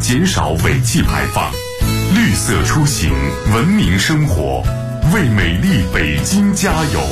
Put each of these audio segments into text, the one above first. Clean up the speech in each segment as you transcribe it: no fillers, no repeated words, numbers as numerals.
减少尾气排放，绿色出行，文明生活，为美丽北京加油！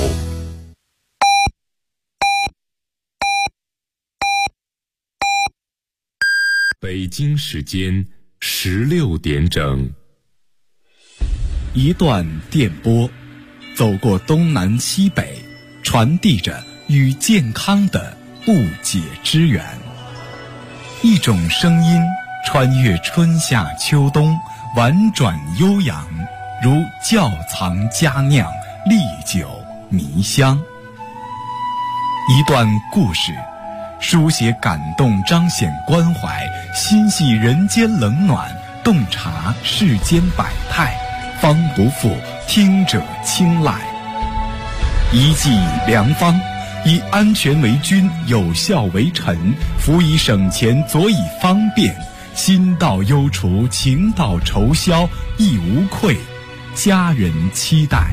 北京时间16点整。 一段电波，走过东南西北，传递着与健康的不解之缘。一种声音穿越春夏秋冬，婉转悠扬，如窖藏佳酿，历久弥香。一段故事，书写感动，彰显关怀，心系人间冷暖，洞察世间百态，方不负听者青睐。一剂良方，以安全为君，有效为臣，辅以省钱，佐以方便，心到忧除，情到愁消，亦无愧，家人期待。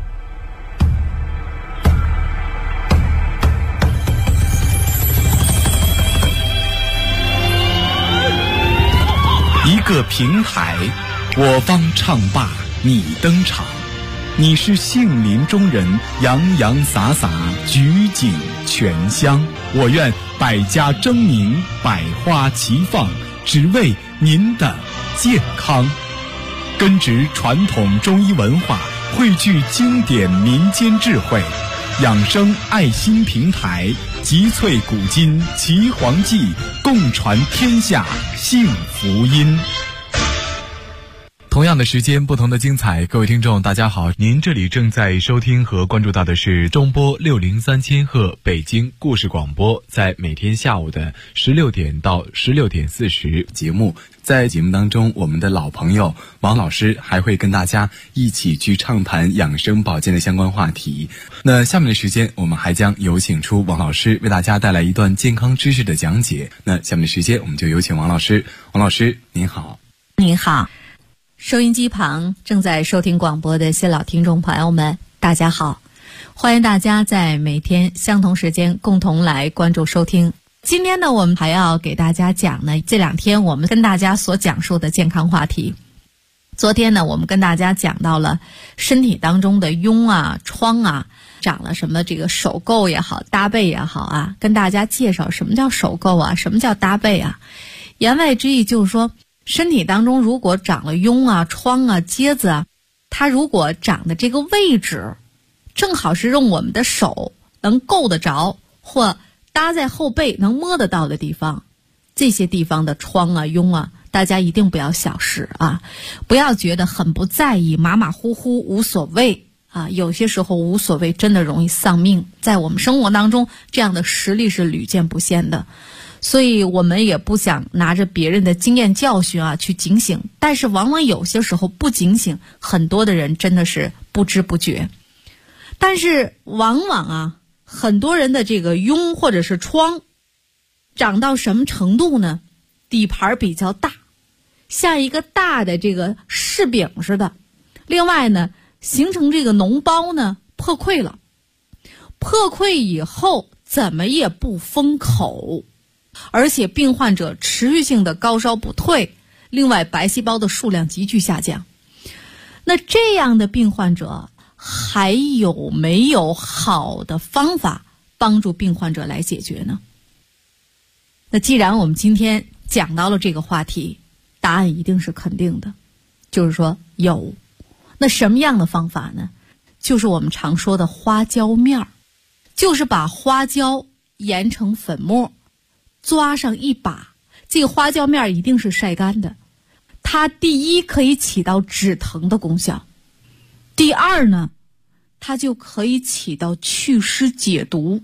一个平台，我方唱罢你登场，你是杏林中人，洋洋洒洒，举景全香。我愿百家争鸣，百花齐放，只为您的健康。根植传统中医文化，汇聚经典民间智慧，养生爱心平台，集萃古今奇黄记，共传天下幸福音。同样的时间，不同的精彩，各位听众大家好，您这里正在收听和关注到的是中波603千赫北京故事广播，在每天下午的16点到16点40节目。在节目当中，我们的老朋友王老师还会跟大家一起去畅谈养生保健的相关话题。那下面的时间，我们还将有请出王老师为大家带来一段健康知识的讲解。那下面的时间，我们就有请王老师。王老师您好。 您好，收音机旁正在收听广播的新老听众朋友们，大家好，欢迎大家在每天相同时间共同来关注收听。今天呢，我们还要给大家讲呢，这两天我们跟大家所讲述的健康话题。昨天呢，我们跟大家讲到了身体当中的痈啊、疮啊，长了什么这个手垢也好，搭背也好啊，跟大家介绍什么叫手垢啊，什么叫搭背啊。言外之意就是说，身体当中如果长了痈啊、疮啊、疖子啊，它如果长的这个位置正好是用我们的手能够得着或搭在后背能摸得到的地方，这些地方的疮啊、痈啊，大家一定不要小视啊，不要觉得很不在意，马马虎虎无所谓啊。有些时候无所谓真的容易丧命，在我们生活当中这样的实例是屡见不鲜的。所以我们也不想拿着别人的经验教训啊去警醒，但是往往有些时候不警醒，很多的人真的是不知不觉。但是往往啊，很多人的这个痈或者是疮长到什么程度呢？底盘比较大，像一个大的这个柿饼似的。另外呢，形成这个脓包呢破溃了，破溃以后怎么也不封口，而且病患者持续性的高烧不退，另外白细胞的数量急剧下降。那这样的病患者还有没有好的方法帮助病患者来解决呢？那既然我们今天讲到了这个话题，答案一定是肯定的，就是说有。那什么样的方法呢？就是我们常说的花椒面儿，就是把花椒研成粉末，抓上一把，这个花椒面一定是晒干的。它第一可以起到止疼的功效，第二呢，它就可以起到祛湿解毒。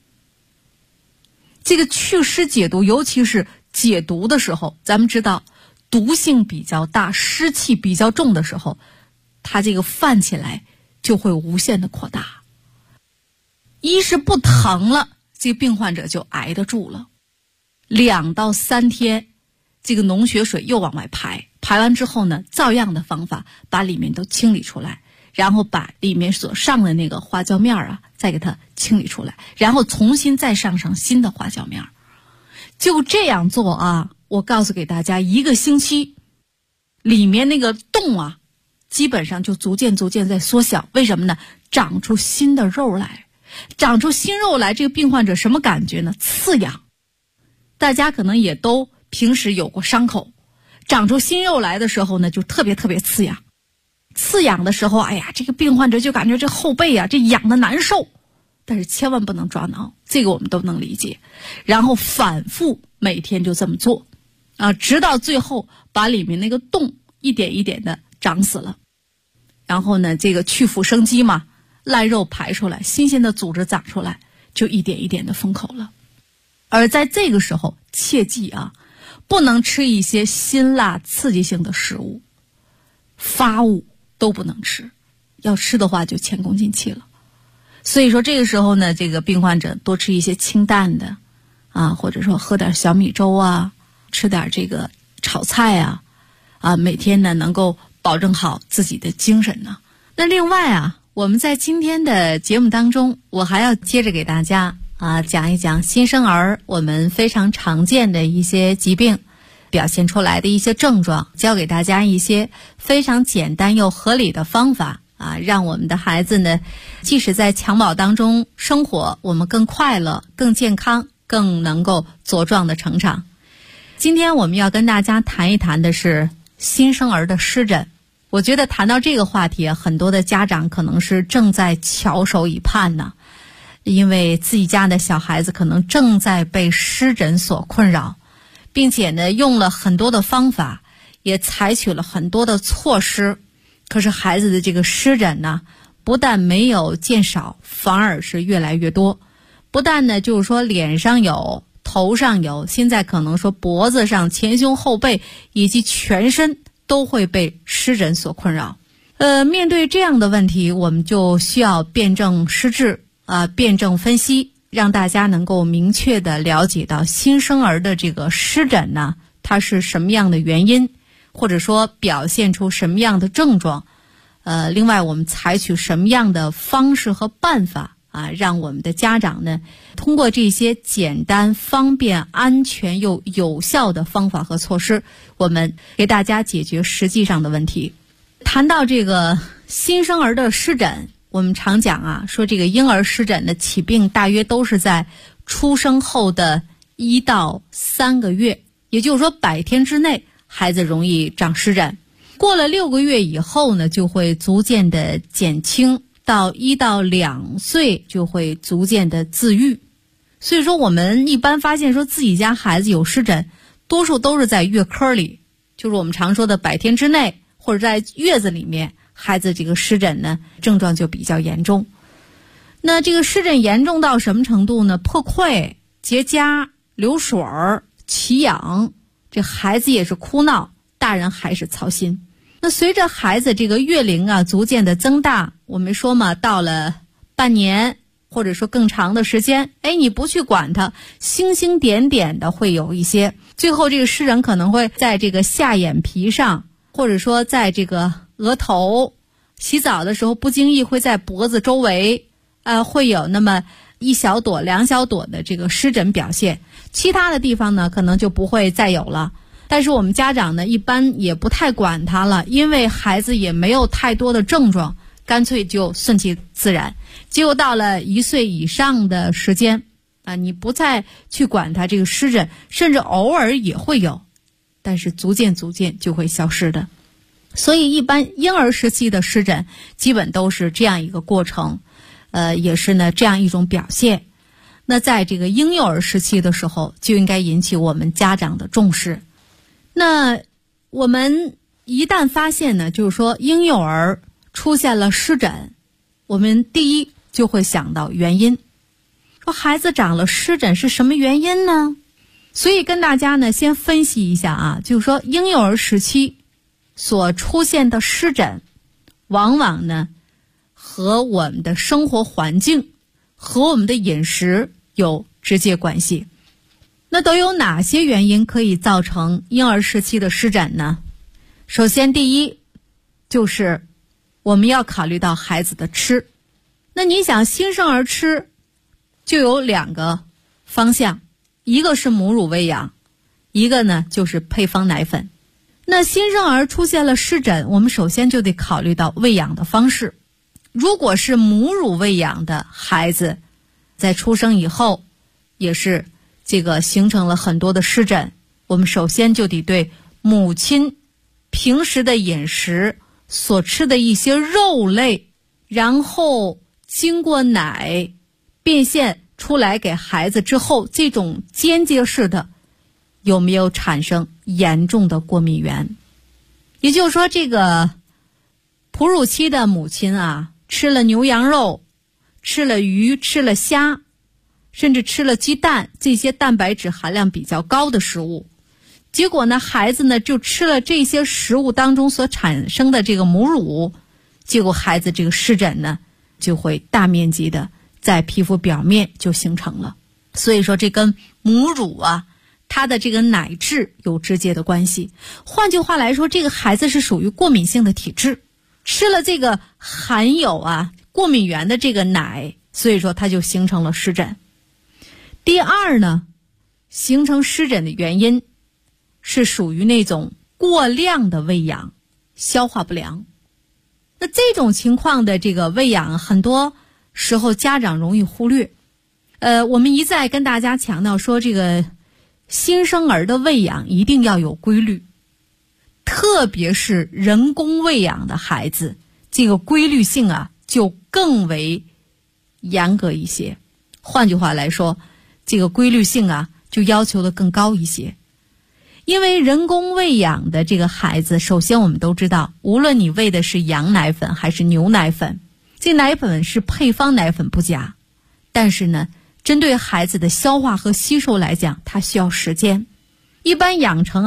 这个祛湿解毒，尤其是解毒的时候，咱们知道毒性比较大，湿气比较重的时候，它这个泛起来就会无限的扩大。一是不疼了，这个病患者就挨得住了。2到3天，这个脓血水又往外排，排完之后呢，照样的方法把里面都清理出来，然后把里面所上的那个花椒面啊，再给它清理出来，然后重新再上新的花椒面。就这样做啊， 我告诉给大家，1个星期里面那个洞啊，基本上就逐渐在缩小。为什么呢？长出新的肉来，长出新肉来，这个病患者什么感觉呢？刺痒。大家可能也都平时有过伤口，长出新肉来的时候呢，就特别刺痒。刺痒的时候，哎呀，这个病患者就感觉这后背啊，这痒的难受。但是千万不能抓挠，这个我们都能理解。然后反复每天就这么做啊，直到最后把里面那个洞一点一点的长死了。然后呢，这个去腐生肌嘛，烂肉排出来，新鲜的组织长出来，就一点一点的封口了。而在这个时候，切记啊，不能吃一些辛辣刺激性的食物，发物都不能吃，要吃的话就前功尽弃了。所以说这个时候呢，这个病患者多吃一些清淡的啊，或者说喝点小米粥啊，吃点这个炒菜啊，每天呢能够保证好自己的精神呢。那另外啊，我们在今天的节目当中，我还要接着给大家讲一讲新生儿我们非常常见的一些疾病表现出来的一些症状，教给大家一些非常简单又合理的方法让我们的孩子呢，即使在襁褓当中生活，我们更快乐、更健康、更能够茁壮的成长。今天我们要跟大家谈一谈的是新生儿的湿疹。我觉得谈到这个话题很多的家长可能是正在翘首以盼呢，因为自己家的小孩子可能正在被湿疹所困扰，并且呢用了很多的方法，也采取了很多的措施，可是孩子的这个湿疹呢，不但没有减少，反而是越来越多。不但呢就是说脸上有，头上有，现在可能说脖子上、前胸后背以及全身都会被湿疹所困扰。面对这样的问题，我们就需要辨证施治辩证分析，让大家能够明确的了解到新生儿的这个湿疹呢，它是什么样的原因，或者说表现出什么样的症状。另外我们采取什么样的方式和办法让我们的家长呢，通过这些简单、方便、安全又有效的方法和措施，我们给大家解决实际上的问题。谈到这个新生儿的湿疹，我们常讲说这个婴儿湿疹的起病大约都是在出生后的1到3个月，也就是说100天之内孩子容易长湿疹，过了6个月以后呢，就会逐渐的减轻，到1到2岁就会逐渐的自愈。所以说我们一般发现说自己家孩子有湿疹，多数都是在月科里，就是我们常说的100天之内，或者在月子里面，孩子这个湿疹呢症状就比较严重。那这个湿疹严重到什么程度呢？破溃、结痂、流水儿、起痒，这孩子也是哭闹，大人还是操心。那随着孩子这个月龄逐渐的增大，我们说嘛，到了半年或者说更长的时间，你不去管它，星星点点的会有一些，最后这个湿疹可能会在这个下眼皮上，或者说在这个额头，洗澡的时候不经意会在脖子周围会有那么1小朵、2小朵的这个湿疹表现，其他的地方呢可能就不会再有了。但是我们家长呢一般也不太管它了，因为孩子也没有太多的症状，干脆就顺其自然。结果到了1岁以上的时间你不再去管它这个湿疹，甚至偶尔也会有，但是逐渐就会消失的。所以一般婴儿时期的湿疹基本都是这样一个过程，也是呢这样一种表现。那在这个婴幼儿时期的时候，就应该引起我们家长的重视。那我们一旦发现呢，就是说婴幼儿出现了湿疹，我们第一就会想到原因，说孩子长了湿疹是什么原因呢？所以跟大家呢先分析一下就是说婴幼儿时期所出现的湿疹，往往呢和我们的生活环境和我们的饮食有直接关系。那都有哪些原因可以造成婴儿时期的湿疹呢？首先第一就是我们要考虑到孩子的吃。那你想新生儿吃就有2个方向，一个是母乳喂养， 一个呢就是配方奶粉。那新生儿出现了湿疹，我们首先就得考虑到喂养的方式。如果是母乳喂养的孩子，在出生以后也是这个形成了很多的湿疹，我们首先就得对母亲平时的饮食所吃的一些肉类，然后经过奶变现出来给孩子之后，这种间接式的有没有产生严重的过敏源。也就是说，这个哺乳期的母亲啊，吃了牛羊肉，吃了鱼，吃了虾，甚至吃了鸡蛋，这些蛋白质含量比较高的食物，结果呢，孩子呢就吃了这些食物当中所产生的这个母乳，结果孩子这个湿疹呢就会大面积的在皮肤表面就形成了。所以说这跟母乳啊它的这个奶质有直接的关系。换句话来说，这个孩子是属于过敏性的体质，吃了这个含有过敏源的这个奶，所以说它就形成了湿疹。第二呢，形成湿疹的原因是属于那种过量的喂养，消化不良。那这种情况的这个喂养，很多时候家长容易忽略。我们一再跟大家强调说，这个新生儿的喂养一定要有规律，特别是人工喂养的孩子，这个规律性就更为严格一些。换句话来说，这个规律性就要求的更高一些。因为人工喂养的这个孩子，首先我们都知道，无论你喂的是羊奶粉还是牛奶粉，这奶粉是配方奶粉不假，但是呢，针对孩子的消化和吸收来讲，它需要时间。一般养成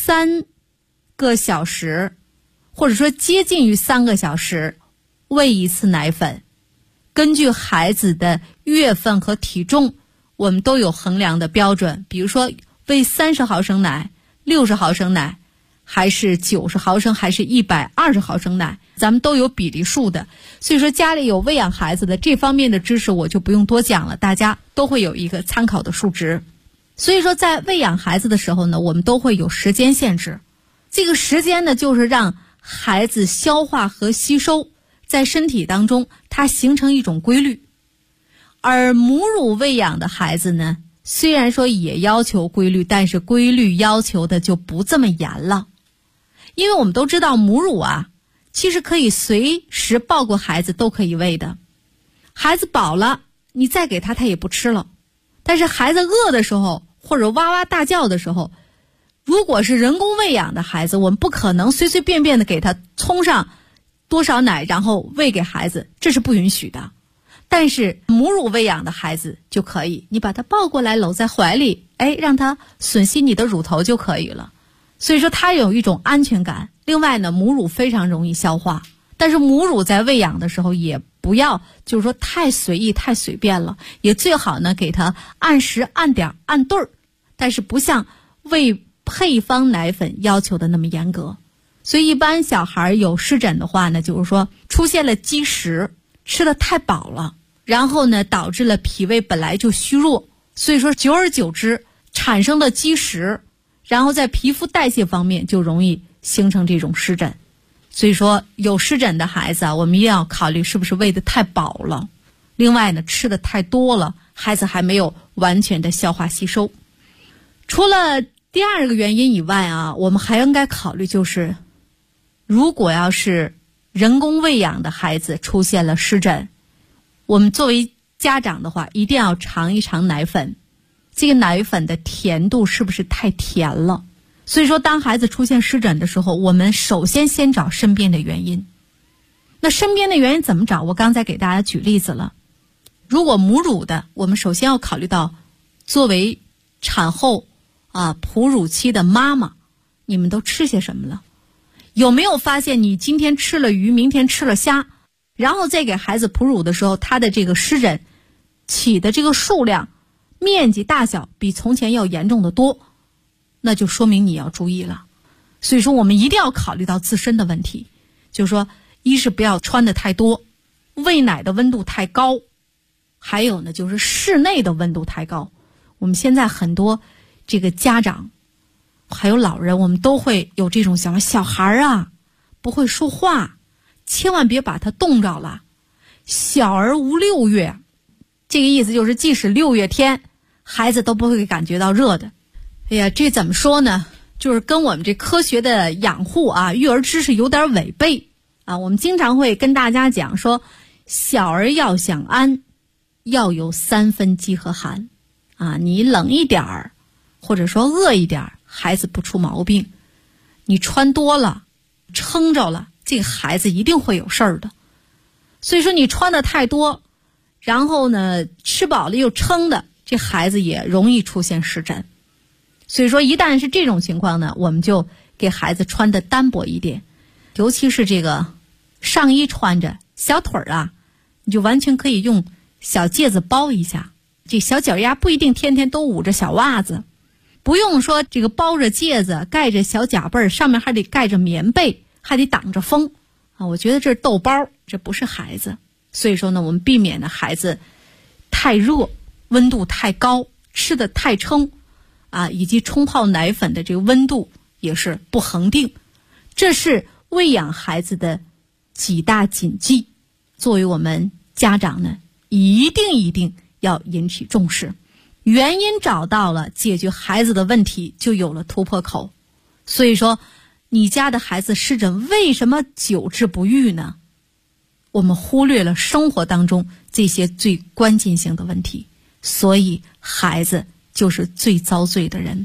3个小时，或者说接近于3个小时喂一次奶粉。根据孩子的月份和体重，我们都有衡量的标准，比如说喂30毫升奶、60毫升奶，还是90毫升，还是120毫升奶，咱们都有比例数的。所以说家里有喂养孩子的，这方面的知识我就不用多讲了，大家都会有一个参考的数值。所以说在喂养孩子的时候呢，我们都会有时间限制。这个时间呢，就是让孩子消化和吸收在身体当中它形成一种规律。而母乳喂养的孩子呢，虽然说也要求规律，但是规律要求的就不这么严了。因为我们都知道母乳其实可以随时抱过孩子都可以喂的。孩子饱了，你再给他也不吃了。但是孩子饿的时候，或者哇哇大叫的时候，如果是人工喂养的孩子，我们不可能随随便便的给他冲上多少奶然后喂给孩子，这是不允许的。但是母乳喂养的孩子就可以，你把他抱过来搂在怀里，让他吮吸你的乳头就可以了。所以说他有一种安全感。另外呢，母乳非常容易消化，但是母乳在喂养的时候也不要就是说太随意太随便了，也最好呢给他按时按点按对儿，但是不像喂配方奶粉要求的那么严格。所以一般小孩有湿疹的话呢，就是说出现了积食，吃得太饱了，然后呢导致了脾胃本来就虚弱，所以说久而久之产生了积食，然后在皮肤代谢方面就容易形成这种湿疹。所以说有湿疹的孩子我们一定要考虑是不是喂得太饱了，另外呢吃得太多了，孩子还没有完全的消化吸收。除了第二个原因以外我们还应该考虑，就是如果要是人工喂养的孩子出现了湿疹，我们作为家长的话一定要尝一尝奶粉，这个奶粉的甜度是不是太甜了。所以说当孩子出现湿疹的时候，我们首先找身边的原因。那身边的原因怎么找？我刚才给大家举例子了。如果母乳的，我们首先要考虑到作为产后哺乳期的妈妈，你们都吃些什么了？有没有发现你今天吃了鱼，明天吃了虾，然后再给孩子哺乳的时候，他的这个湿疹起的这个数量、面积大小比从前要严重的多，那就说明你要注意了。所以说我们一定要考虑到自身的问题，就是说一是不要穿的太多，喂奶的温度太高，还有呢就是室内的温度太高。我们现在很多这个家长还有老人，我们都会有这种想法，小孩啊不会说话，千万别把他冻着了。小儿无6月，这个意思就是即使6月天，孩子都不会感觉到热的。哎呀，这怎么说呢？就是跟我们这科学的养护啊、育儿知识有点违背啊。我们经常会跟大家讲说，小儿要想安，要有3分饥和寒啊。你冷一点儿，或者说饿一点儿，孩子不出毛病。你穿多了，撑着了，这个孩子一定会有事儿的。所以说你穿的太多，然后呢吃饱了又撑的，这孩子也容易出现湿疹。所以说一旦是这种情况呢，我们就给孩子穿的单薄一点，尤其是这个上衣穿着，小腿啊你就完全可以用小戒子包一下，这小脚丫不一定天天都捂着小袜子，不用说这个包着戒子盖着小夹背，上面还得盖着棉被，还得挡着风啊。我觉得这是豆包，这不是孩子。所以说呢，我们避免呢孩子太热，温度太高，吃的太撑啊，以及冲泡奶粉的这个温度也是不恒定，这是喂养孩子的几大谨记。作为我们家长呢，一定要引起重视，原因找到了，解决孩子的问题就有了突破口。所以说你家的孩子湿疹为什么久治不愈呢？我们忽略了生活当中这些最关键性的问题，所以孩子就是最遭罪的人。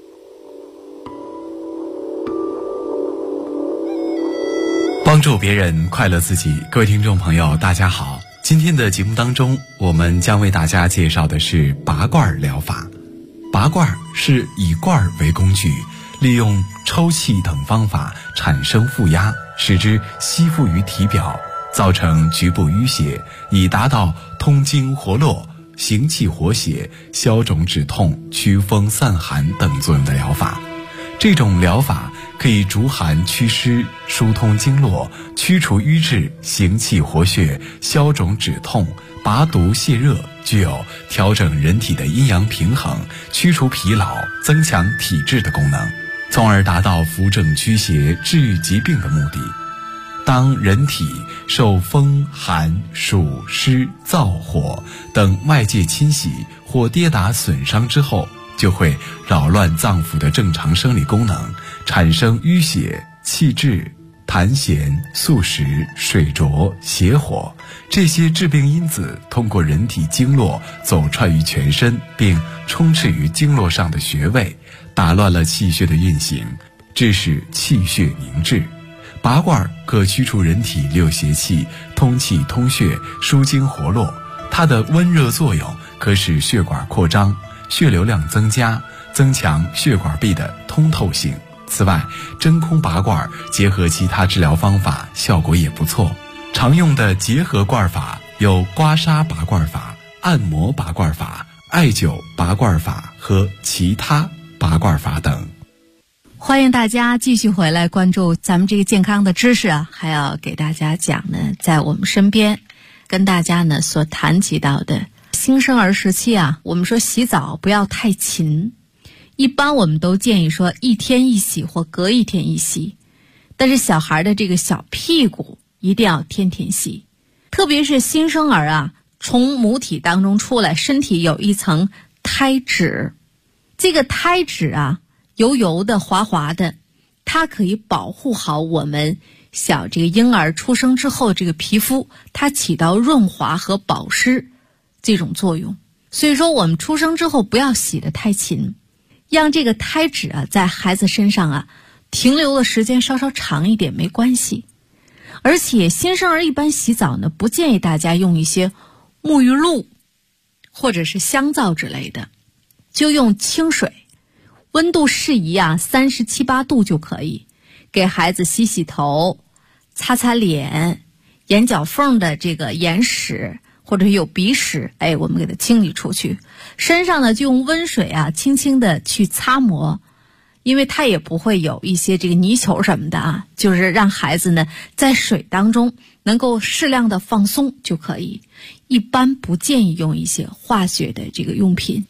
帮助别人，快乐自己。各位听众朋友大家好，今天的节目当中，我们将为大家介绍的是拔罐疗法。拔罐是以罐为工具，利用抽气等方法产生负压，使之吸附于体表，造成局部淤血，以达到通经活络、行气活血、消肿止痛、祛风散寒等作用的疗法。这种疗法可以逐寒祛湿、疏通经络、驱除瘀滞、行气活血、消肿止痛、拔毒泻热，具有调整人体的阴阳平衡、驱除疲劳、增强体质的功能，从而达到扶正驱邪、治愈疾病的目的。当人体受风寒暑湿燥火等外界侵袭或跌打损伤之后，就会扰乱脏腑的正常生理功能，产生淤血、气滞、痰涎、宿食、水浊、邪火，这些致病因子通过人体经络走串于全身，并充斥于经络上的穴位，打乱了气血的运行，致使气血凝滞。拔罐可驱除人体六邪气，通气通血，疏经活络。它的温热作用可使血管扩张，血流量增加，增强血管壁的通透性。此外，真空拔罐结合其他治疗方法，效果也不错。常用的结合罐法有刮痧拔罐法、按摩拔罐法、艾灸拔罐法和其他拔罐法等。 欢迎大家继续回来关注咱们这个健康的知识啊，还要给大家讲呢，在我们身边跟大家呢所谈及到的新生儿时期啊，我们说洗澡不要太勤，一般我们都建议说1天1洗或隔1天1洗，但是小孩的这个小屁股一定要天天洗，特别是新生儿啊，从母体当中出来，身体有一层胎脂，这个胎脂啊油油的滑滑的，它可以保护好我们小这个婴儿出生之后这个皮肤，它起到润滑和保湿这种作用。所以说我们出生之后不要洗得太勤，让这个胎脂啊在孩子身上啊停留的时间稍稍长一点没关系。而且新生儿一般洗澡呢，不建议大家用一些沐浴露或者是香皂之类的，就用清水，温度适宜啊，37、8度就可以，给孩子洗洗头，擦擦脸，眼角缝的这个眼屎或者有鼻屎，我们给它清理出去。身上呢就用温水啊轻轻的去擦摩，因为它也不会有一些这个泥球什么的啊，就是让孩子呢在水当中能够适量的放松就可以。一般不建议用一些化学的这个用品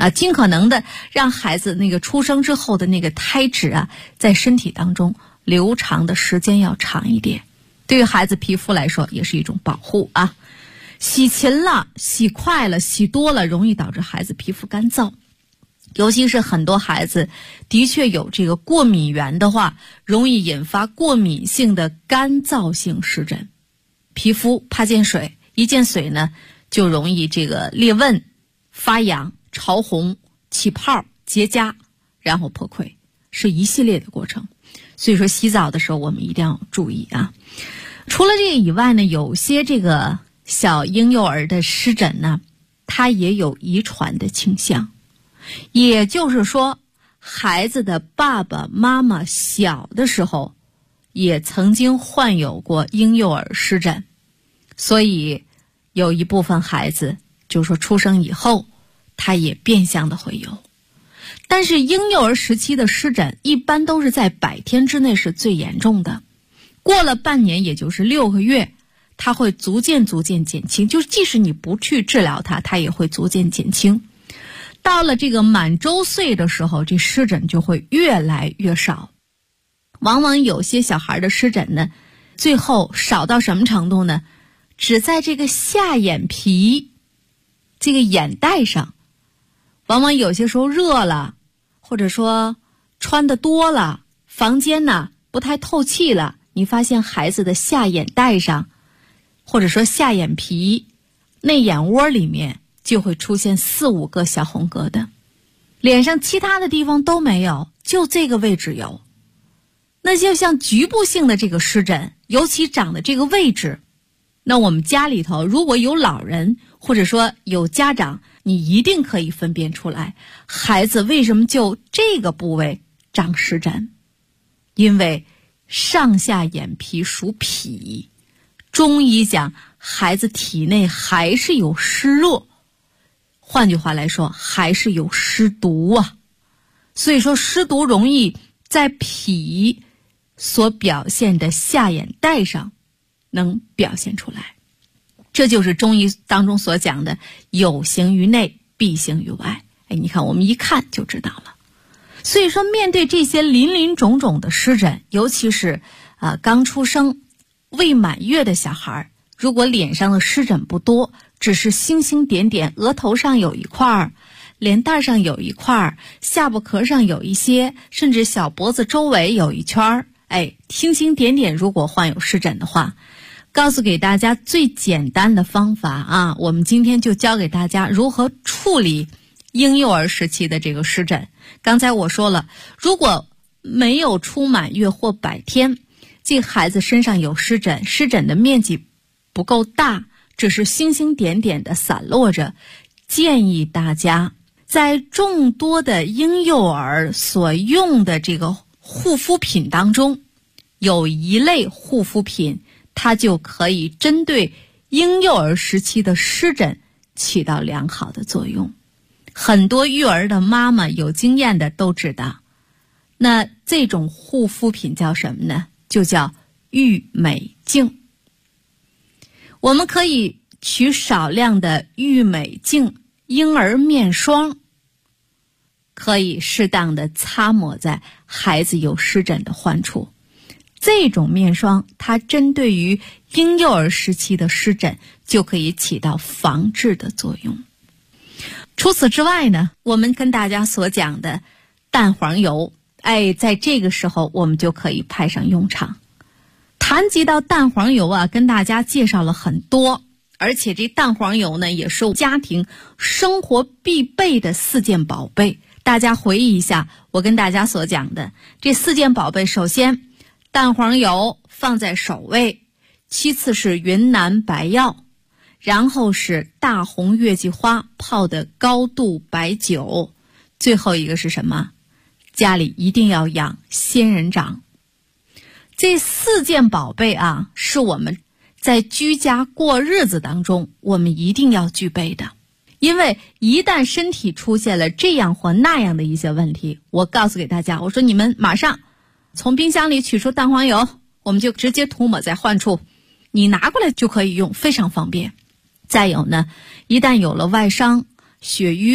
尽可能的让孩子那个出生之后的那个胎脂啊，在身体当中流长的时间要长一点，对于孩子皮肤来说也是一种保护啊。洗勤了、洗快了、洗多了，容易导致孩子皮肤干燥。尤其是很多孩子的确有这个过敏源的话，容易引发过敏性的干燥性湿疹。皮肤怕见水，一见水呢，就容易这个裂纹、发痒、潮红、起泡、结痂，然后破溃，是一系列的过程。所以说洗澡的时候我们一定要注意啊。除了这个以外呢，有些这个小婴幼儿的湿疹呢，它也有遗传的倾向。也就是说，孩子的爸爸妈妈小的时候也曾经患有过婴幼儿湿疹，所以有一部分孩子就是说出生以后他也变相的会有。但是婴幼儿时期的湿疹一般都是在100天之内是最严重的，过了半年也就是6个月，它会逐渐减轻，就是即使你不去治疗它，它也会逐渐减轻。到了这个满周岁的时候，这湿疹就会越来越少。往往有些小孩的湿疹呢，最后少到什么程度呢？只在这个下眼皮这个眼袋上，往往有些时候热了，或者说穿得多了，房间呢不太透气了，你发现孩子的下眼袋上，或者说下眼皮内眼窝里面就会出现4、5个小红疙瘩，脸上其他的地方都没有，就这个位置有。那就像局部性的这个湿疹，尤其长的这个位置，那我们家里头如果有老人或者说有家长，你一定可以分辨出来孩子为什么就这个部位长湿疹。因为上下眼皮属脾，中医讲孩子体内还是有湿热，换句话来说还是有湿毒啊。所以说湿毒容易在脾所表现的下眼袋上能表现出来，这就是中医当中所讲的有形于内，必形于外。你看我们一看就知道了。所以说面对这些林林种种的湿疹，尤其是刚出生未满月的小孩，如果脸上的湿疹不多，只是星星点点，额头上有一块，脸蛋上有一块，下巴壳上有一些，甚至小脖子周围有一圈，星星点点，如果患有湿疹的话，告诉给大家最简单的方法啊，我们今天就教给大家如何处理婴幼儿时期的这个湿疹。刚才我说了，如果没有出满月或100天，这孩子身上有湿疹，湿疹的面积不够大，只是星星点点的散落着，建议大家在众多的婴幼儿所用的这个护肤品当中，有一类护肤品它就可以针对婴幼儿时期的湿疹起到良好的作用。很多育儿的妈妈有经验的都知道，那这种护肤品叫什么呢？就叫郁美净。我们可以取少量的郁美净婴儿面霜，可以适当的擦抹在孩子有湿疹的患处。这种面霜它针对于婴幼儿时期的湿疹就可以起到防治的作用。除此之外呢，我们跟大家所讲的蛋黄油，在这个时候我们就可以派上用场。谈及到蛋黄油啊，跟大家介绍了很多，而且这蛋黄油呢也是家庭生活必备的4件宝贝。大家回忆一下我跟大家所讲的这4件宝贝，首先蛋黄油放在首位，其次是云南白药，然后是大红月季花泡的高度白酒，最后一个是什么？家里一定要养仙人掌。这4件宝贝啊，是我们在居家过日子当中我们一定要具备的。因为一旦身体出现了这样或那样的一些问题，我告诉给大家，我说你们马上从冰箱里取出蛋黄油，我们就直接涂抹在患处，你拿过来就可以用，非常方便。再有呢，一旦有了外伤、血瘀啊、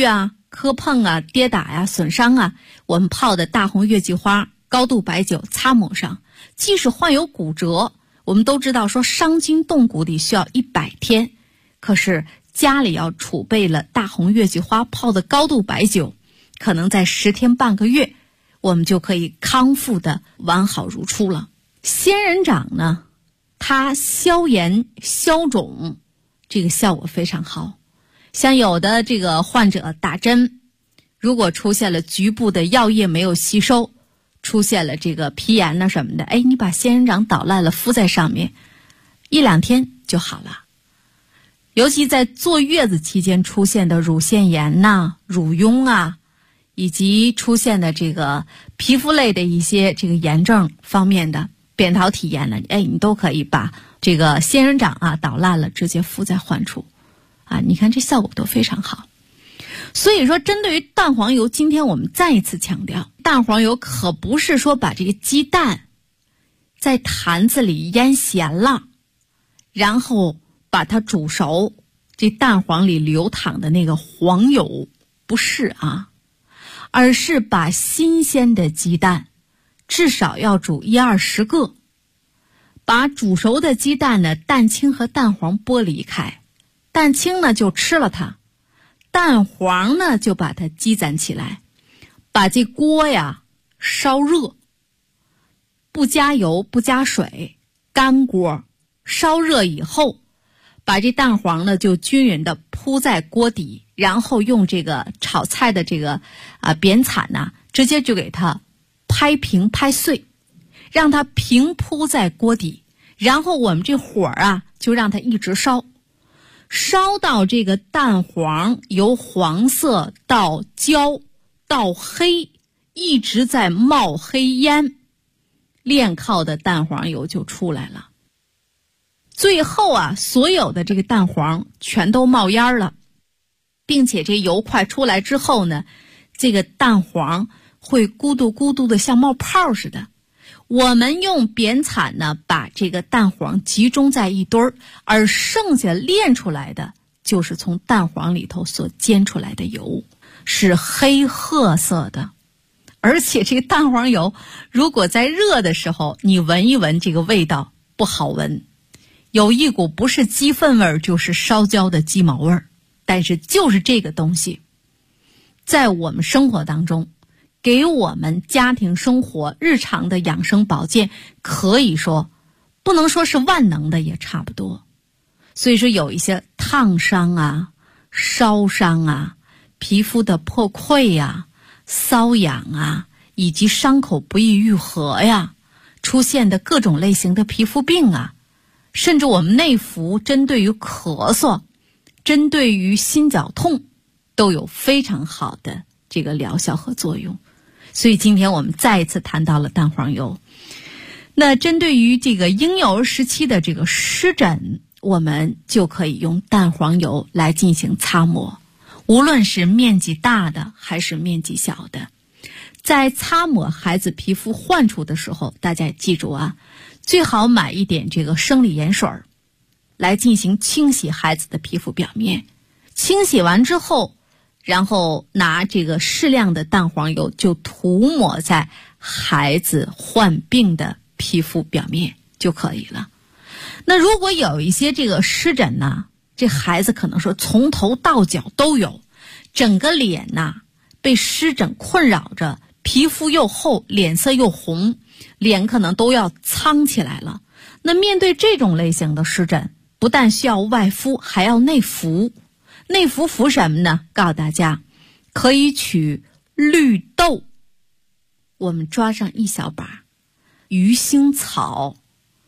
磕碰啊、跌打呀、损伤啊，我们泡的大红月季花高度白酒擦抹上，即使患有骨折，我们都知道说伤筋动骨得需要100天，可是家里要储备了大红月季花泡的高度白酒，可能在10天半个月，我们就可以康复的完好如初了。仙人掌呢，它消炎消肿，这个效果非常好。像有的这个患者打针，如果出现了局部的药液没有吸收，出现了这个皮炎啊什么的，你把仙人掌捣烂了敷在上面，1-2天就好了。尤其在坐月子期间出现的乳腺炎呐、乳痈啊，以及出现的这个皮肤类的一些这个炎症方面的扁桃体炎了，你都可以把这个仙人掌啊捣烂了直接敷在患处啊，你看这效果都非常好。所以说针对于蛋黄油，今天我们再一次强调，蛋黄油可不是说把这个鸡蛋在坛子里腌咸了，然后把它煮熟，这蛋黄里流淌的那个黄油，不是啊，而是把新鲜的鸡蛋至少要煮10-20个，把煮熟的鸡蛋呢，蛋清和蛋黄剥离开，蛋清呢就吃了它，蛋黄呢就把它积攒起来，把这锅呀烧热，不加油不加水，干锅烧热以后，把这蛋黄呢就均匀的铺在锅底，然后用这个炒菜的这个扁铲呐，直接就给它拍平拍碎，让它平铺在锅底，然后我们这火啊就让它一直烧，烧到这个蛋黄由黄色到焦到黑，一直在冒黑烟，炼烤的蛋黄油就出来了。最后啊，所有的这个蛋黄全都冒烟了，并且这油快出来之后呢，这个蛋黄会咕嘟咕嘟的像冒泡似的。我们用扁铲呢，把这个蛋黄集中在一堆儿，而剩下炼出来的就是从蛋黄里头所煎出来的油，是黑褐色的。而且这个蛋黄油如果在热的时候你闻一闻，这个味道不好闻，有一股不是鸡粪味儿就是烧焦的鸡毛味儿。但是就是这个东西在我们生活当中给我们家庭生活日常的养生保健，可以说不能说是万能的，也差不多。所以说有一些烫伤啊、烧伤啊、皮肤的破溃呀、瘙痒啊，以及伤口不易愈合呀，出现的各种类型的皮肤病啊，甚至我们内服针对于咳嗽、针对于心绞痛都有非常好的这个疗效和作用。所以今天我们再一次谈到了蛋黄油。那针对于这个婴幼儿时期的这个湿疹，我们就可以用蛋黄油来进行擦抹，无论是面积大的还是面积小的。在擦抹孩子皮肤患处的时候，大家也记住啊，最好买一点这个生理盐水来进行清洗孩子的皮肤表面。清洗完之后，然后拿这个适量的蛋黄油就涂抹在孩子患病的皮肤表面就可以了。那如果有一些这个湿疹呢，这孩子可能说从头到脚都有，整个脸呐被湿疹困扰着，皮肤又厚，脸色又红，脸可能都要苍起来了。那面对这种类型的湿疹，不但需要外敷，还要内服。内服服什么呢？告诉大家，可以取绿豆，我们抓上1小把，鱼腥草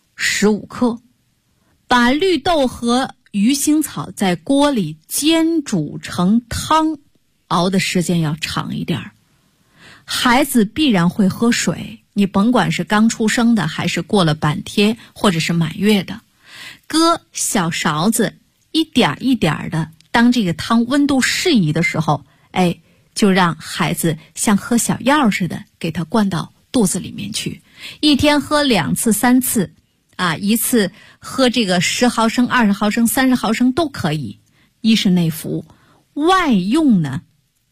15克，把绿豆和鱼腥草在锅里煎煮成汤，熬的时间要长一点。孩子必然会喝水，你甭管是刚出生的还是过了半天或者是满月的，搁小勺子一点一点的，当这个汤温度适宜的时候，就让孩子像喝小药似的给他灌到肚子里面去，一天喝2次3次啊，一次喝这个10毫升、20毫升、30毫升都可以。一是内服，外用呢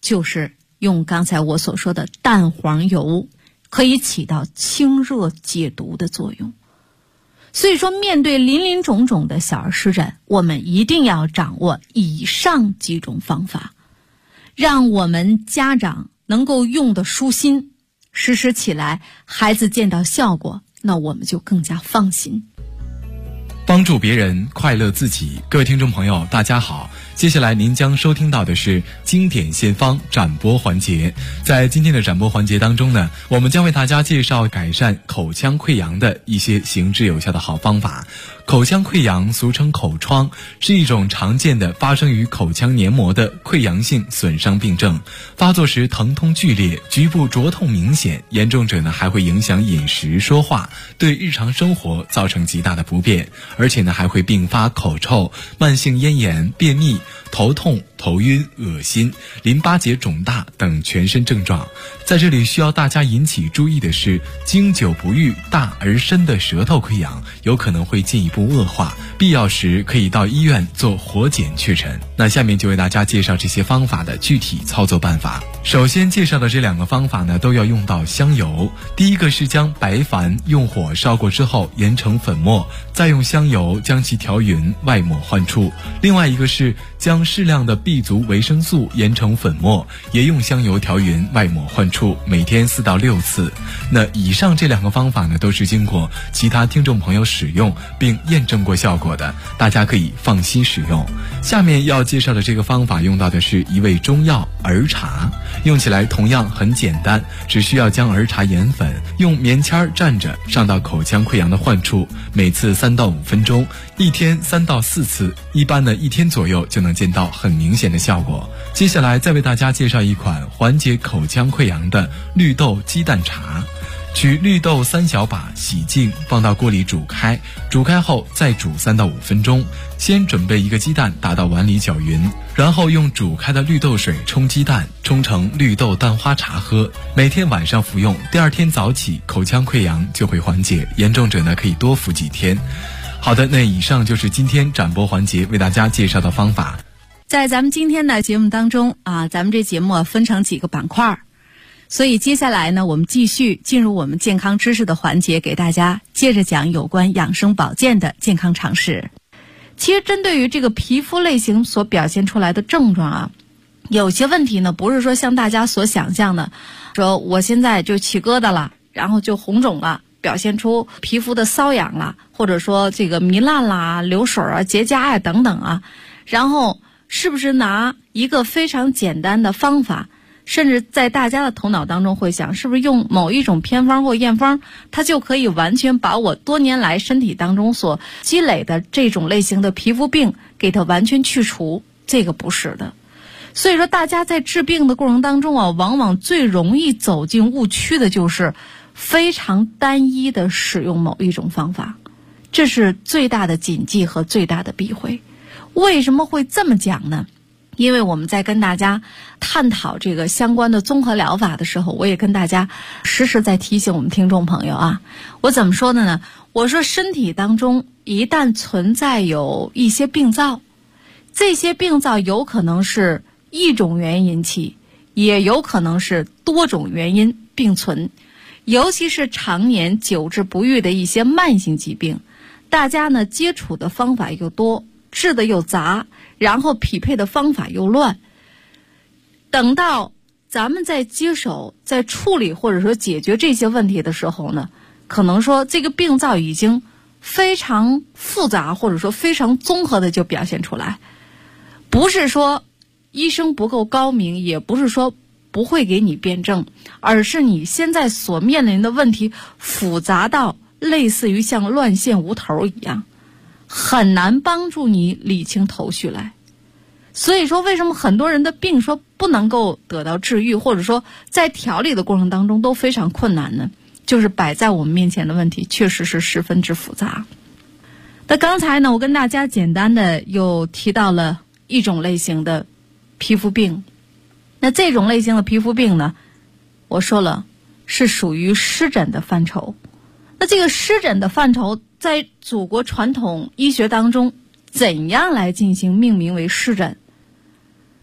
就是用刚才我所说的蛋黄油，可以起到清热解毒的作用。所以说，面对林林种种的小儿湿疹，我们一定要掌握以上几种方法，让我们家长能够用得舒心，实施起来，孩子见到效果，那我们就更加放心。 帮助别人，快乐自己。各位听众朋友，大家好。接下来您将收听到的是经典献方展播环节。在今天的展播环节当中呢，我们将为大家介绍改善口腔溃疡的一些行之有效的好方法。口腔溃疡俗称口疮，是一种常见的发生于口腔黏膜的溃疡性损伤病症。发作时疼痛剧烈，局部灼痛明显，严重者呢还会影响饮食说话，对日常生活造成极大的不便，而且呢还会并发口臭、慢性咽炎、便秘、头痛、头晕、恶心、淋巴结肿大等全身症状。在这里需要大家引起注意的是，经久不愈、大而深的舌头溃疡有可能会进一步恶化，必要时可以到医院做活检确诊。那下面就为大家介绍这些方法的具体操作办法。首先介绍的这两个方法呢，都要用到香油。第一个是将白矾用火烧过之后研成粉末，再用香油将其调匀，外抹患处。另外一个是将适量的 B 族维生素研成粉末，也用香油调匀，外抹患处，每天4到6次。那以上这两个方法呢，都是经过其他听众朋友使用并验证过效果的，大家可以放心使用。下面要介绍的这个方法用到的是一味中药儿茶，用起来同样很简单，只需要将儿茶研粉，用棉签蘸着上到口腔溃疡的患处，每次3到5分钟，一天3到4次，一般呢1天左右就能见到很明显的效果。接下来再为大家介绍一款缓解口腔溃疡的绿豆鸡蛋茶。取绿豆3小把，洗净，放到锅里煮开，煮开后再煮3到5分钟。先准备一个鸡蛋，打到碗里搅匀，然后用煮开的绿豆水冲鸡蛋，冲成绿豆蛋花茶喝。每天晚上服用，第二天早起口腔溃疡就会缓解，严重者呢可以多服几天。好的，那以上就是今天展播环节为大家介绍的方法。 在咱们今天的节目当中咱们这节目分成几个板块，所以接下来呢，我们继续进入我们健康知识的环节，给大家接着讲有关养生保健的健康常识。其实针对于这个皮肤类型所表现出来的症状有些问题呢，不是说像大家所想象的，说我现在就起疙瘩了，然后就红肿了，表现出皮肤的瘙痒了，或者说这个糜烂啦、流水结痂等等然后是不是拿一个非常简单的方法，甚至在大家的头脑当中会想，是不是用某一种偏方或验方，它就可以完全把我多年来身体当中所积累的这种类型的皮肤病给它完全去除？这个不是的。所以说大家在治病的过程当中往往最容易走进误区的就是非常单一的使用某一种方法，这是最大的谨记和最大的避讳。为什么会这么讲呢？因为我们在跟大家探讨这个相关的综合疗法的时候，我也跟大家时时在提醒我们听众朋友我怎么说的呢？我说身体当中一旦存在有一些病灶，这些病灶有可能是一种原因引起，也有可能是多种原因并存，尤其是常年久治不愈的一些慢性疾病，大家呢接触的方法又多，治的又杂，然后匹配的方法又乱，等到咱们在接手在处理或者说解决这些问题的时候呢，可能说这个病灶已经非常复杂，或者说非常综合的就表现出来。不是说医生不够高明，也不是说不会给你辩证，而是你现在所面临的问题复杂到类似于像乱线无头一样，很难帮助你理清头绪来。所以说为什么很多人的病说不能够得到治愈，或者说在调理的过程当中都非常困难呢？就是摆在我们面前的问题确实是十分之复杂。那刚才呢，我跟大家简单的又提到了一种类型的皮肤病，那这种类型的皮肤病呢，我说了是属于湿疹的范畴。那这个湿疹的范畴在祖国传统医学当中怎样来进行命名为湿疹？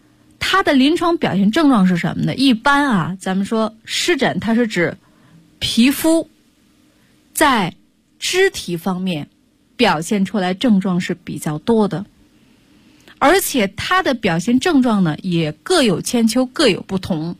它的临床表现症状是什么呢？一般啊，咱们说湿疹，它是指皮肤在肢体方面表现出来症状是比较多的，而且它的表现症状呢也各有千秋，各有不同。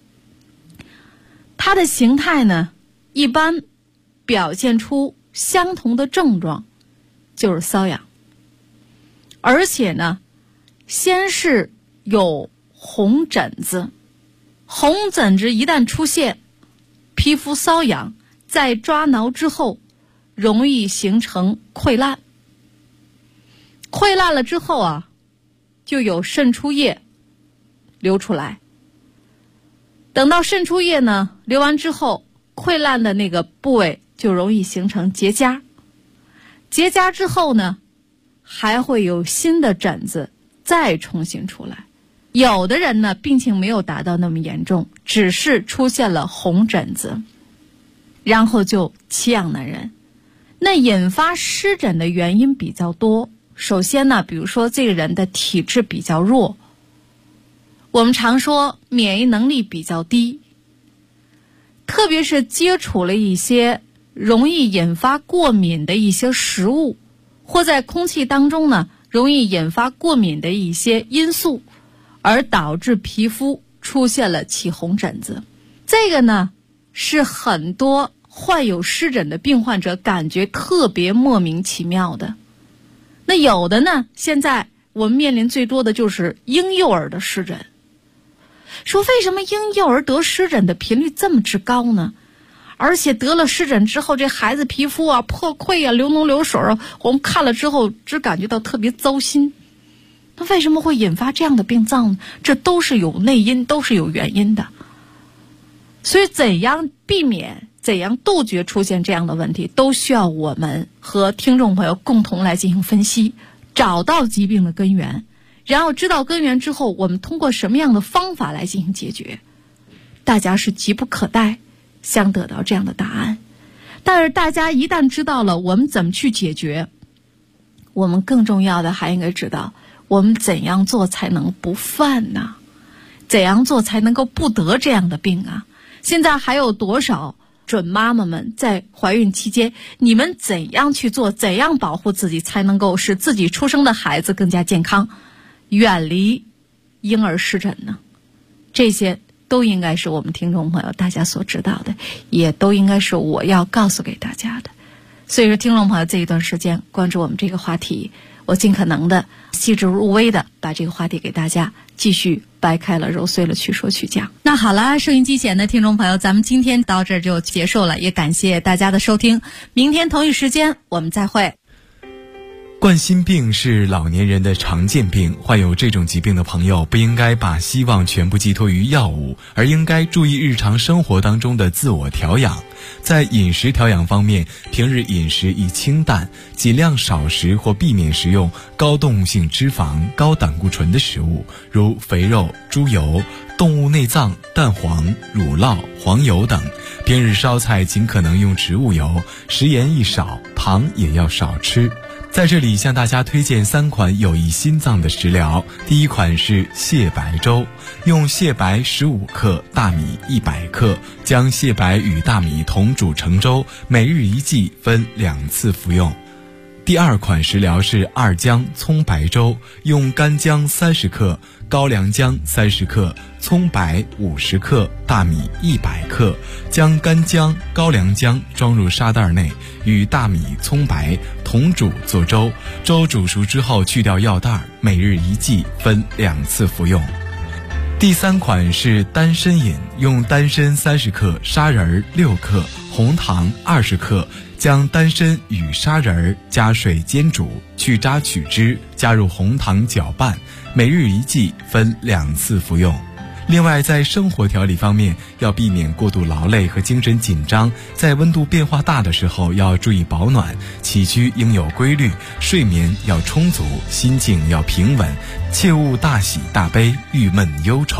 它的形态呢，一般表现出相同的症状，就是瘙痒，而且呢，先是有红疹子，红疹子一旦出现，皮肤瘙痒，在抓挠之后容易形成溃烂，溃烂了之后啊，就有渗出液流出来。等到渗出液呢流完之后，溃烂的那个部位就容易形成结痂，结痂之后呢，还会有新的疹子再重新出来。有的人呢，病情没有达到那么严重，只是出现了红疹子，然后就奇痒难忍。那引发湿疹的原因比较多。首先呢，比如说这个人的体质比较弱，我们常说免疫能力比较低，特别是接触了一些容易引发过敏的一些食物，或在空气当中呢容易引发过敏的一些因素，而导致皮肤出现了起红疹子。这个呢是很多患有湿疹的病患者感觉特别莫名其妙的。那有的呢，现在我们面临最多的就是婴幼儿的湿疹。说为什么婴幼儿得湿疹的频率这么之高呢？而且得了湿疹之后，这孩子皮肤啊破溃啊流脓流水啊，我们看了之后只感觉到特别糟心。那为什么会引发这样的病灶呢？这都是有内因，都是有原因的。所以怎样避免，怎样杜绝出现这样的问题，都需要我们和听众朋友共同来进行分析，找到疾病的根源，然后知道根源之后，我们通过什么样的方法来进行解决。大家是急不可待想得到这样的答案。但是大家一旦知道了我们怎么去解决，我们更重要的还应该知道我们怎样做才能不犯呢？怎样做才能够不得这样的病啊？现在还有多少准妈妈们在怀孕期间，你们怎样去做，怎样保护自己，才能够使自己出生的孩子更加健康，远离婴儿湿疹呢？这些都应该是我们听众朋友大家所知道的，也都应该是我要告诉给大家的。所以说听众朋友这一段时间关注我们这个话题，我尽可能的细致入微的把这个话题给大家继续掰开了揉碎了去说去讲。那好了，收音机前的听众朋友，咱们今天到这儿就结束了，也感谢大家的收听，明天同一时间我们再会。 冠心病是老年人的常见病，患有这种疾病的朋友不应该把希望全部寄托于药物，而应该注意日常生活当中的自我调养。在饮食调养方面，平日饮食宜清淡，尽量少食或避免食用高动物性脂肪、高胆固醇的食物，如肥肉、猪油、动物内脏、蛋黄、乳酪、黄油等。平日烧菜尽可能用植物油，食盐宜少，糖也要少吃。在这里向大家推荐3款有益心脏的食疗。第一款是蟹白粥，用蟹白15克，大米100克，将蟹白与大米同煮成粥，每日1剂，分2次服用。第二款食疗是二姜葱白粥，用干姜30克，高粱姜30克，葱白50克，大米100克，将干姜、高粱姜装入沙袋内，与大米、葱白同煮做粥，粥煮熟之后去掉药袋，每日1剂，分2次服用。第三款是丹参饮，用丹参30克，砂仁6克，红糖20克，将丹参与砂仁加水煎煮，去渣取汁，加入红糖搅拌，每日1剂，分2次服用。另外，在生活调理方面，要避免过度劳累和精神紧张，在温度变化大的时候要注意保暖，起居应有规律，睡眠要充足，心境要平稳，切勿大喜大悲、郁闷忧愁。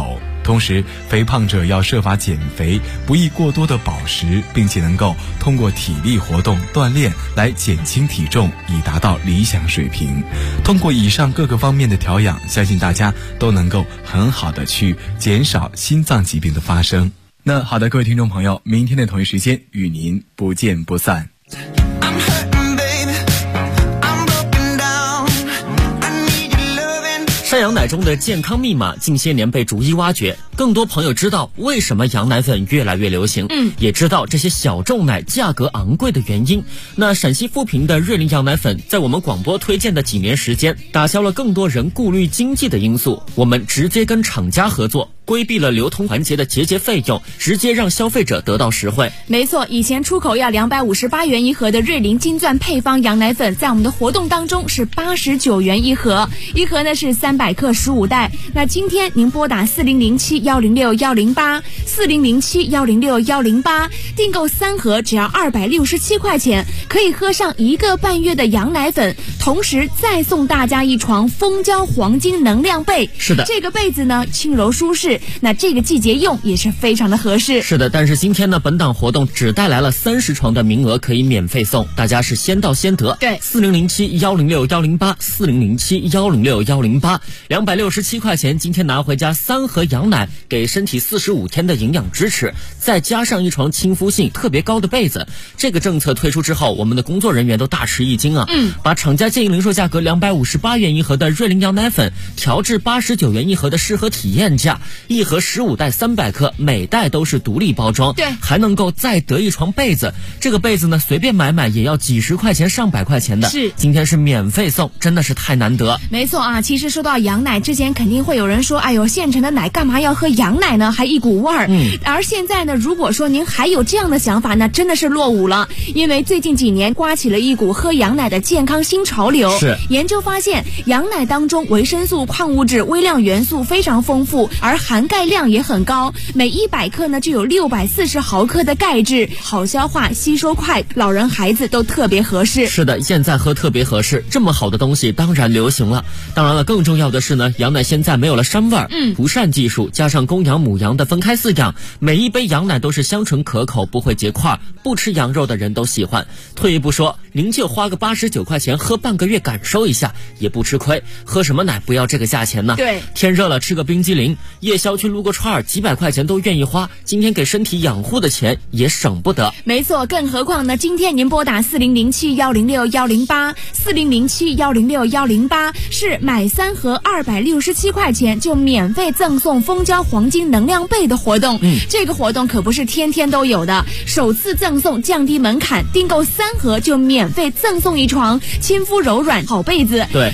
同时肥胖者要设法减肥，不宜过多的饱食，并且能够通过体力活动锻炼来减轻体重，以达到理想水平。通过以上各个方面的调养，相信大家都能够很好的去减少心脏疾病的发生。那好的，各位听众朋友，明天的同一时间与您不见不散。 山羊奶中的健康密码近些年被逐一挖掘，更多朋友知道为什么羊奶粉越来越流行，也知道这些小众奶价格昂贵的原因。那陕西富平的瑞麟羊奶粉在我们广播推荐的几年时间，打消了更多人顾虑经济的因素，我们直接跟厂家合作，规避了流通环节的节费用，直接让消费者得到实惠。 没错，以前出口要258元一盒的瑞麟金钻配方羊奶粉，在我们的活动当中是89元一盒，一盒呢是300克15袋。那今天您拨打4007-106-108，4007-106-108，订购3盒只要267块钱，可以喝上1个半月的羊奶粉，同时再送大家一床蜂胶黄金能量被。 是的， 这个被子呢轻柔舒适，那这个季节用也是非常的合适。 是的，但是今天呢，本档活动只带来了30床的名额可以免费送，大家是先到先得。 对 ，4007-106-108，4007-106-108，267块钱，今天拿回家3盒羊奶，给身体45天的营养支持，再加上一床亲肤性特别高的被子。这个政策推出之后，我们的工作人员都大吃一惊啊！把厂家建议零售价格258元一盒的瑞麟羊奶粉调至89元一盒的适合体验价，一盒15袋300克，每袋都是独立包装， 对， 还能够再得一床被子。这个被子呢，随便买也要几十块钱上百块钱的， 是， 今天是免费送，真的是太难得。 没错啊，其实说到羊奶，之前肯定会有人说，哎呦，现成的奶干嘛要喝羊奶呢？还一股味儿。而现在呢，如果说您还有这样的想法，那真的是落伍了。因为最近几年刮起了一股喝羊奶的健康新潮流。 是， 研究发现，羊奶当中维生素、矿物质、微量元素非常丰富，而含钙量也很高，每100克呢就有640毫克的钙质，好消化，吸收快，老人孩子都特别合适。 是的，现在喝特别合适，这么好的东西当然流行了。当然了，更重要的是呢，羊奶现在没有了膻味儿，不善技术加上公羊母羊的分开饲养，每一杯羊奶都是香醇可口，不会结块，不吃羊肉的人都喜欢。退一步说，您就花个89块钱喝半个月感受一下也不吃亏，喝什么奶不要这个价钱呢？ 对， 天热了吃个冰激凌，夜宵去撸个串儿，几百块钱都愿意花，今天给身体养护的钱也省不得。 没错，更何况呢，今天您拨打4007-106-108，4007-106-108，是买3盒267块钱就免费赠送蜂胶黄金能量被的活动。这个活动可不是天天都有的，首次赠送降低门槛，订购3盒就免费赠送一床亲肤柔软好被子。 对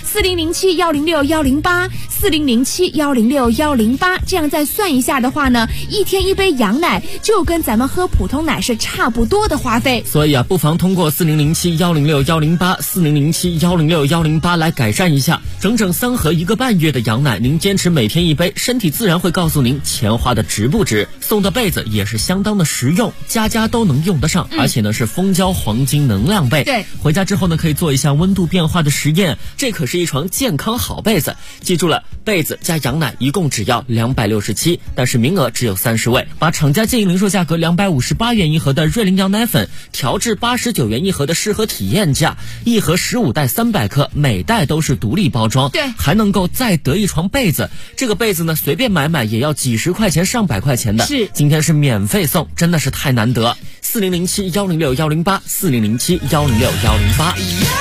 ，4007-106-108，4007-106-108，这样再算一下的话呢，一天一杯羊奶就跟咱们喝普通奶是差不多的花费。 所以啊，不妨通过4007-106-108 4007-106-108来改善一下。整整3盒1个半月的羊奶，您坚持每天一杯，身体自然会告诉您钱花的值不值。送的被子也是相当的实用，家家都能用得上，而且呢是蜂胶黄金能量被。 对， 回家之后呢可以做一下温度变化的实验，这可是一床健康好被子。记住了，被子加羊奶一共只要267，但是名额只有30位。把厂家建议零售价格258元一盒的瑞麟羊奶粉调至89元一盒的适合体验价，一盒15袋300克，每袋都是独立包装， 对， 还能够再得一床被子。这个被子呢，随便买也要几十块钱上百块钱的， 是， 今天是免费送，真的是太难得。4007-106-108 4007-106-108。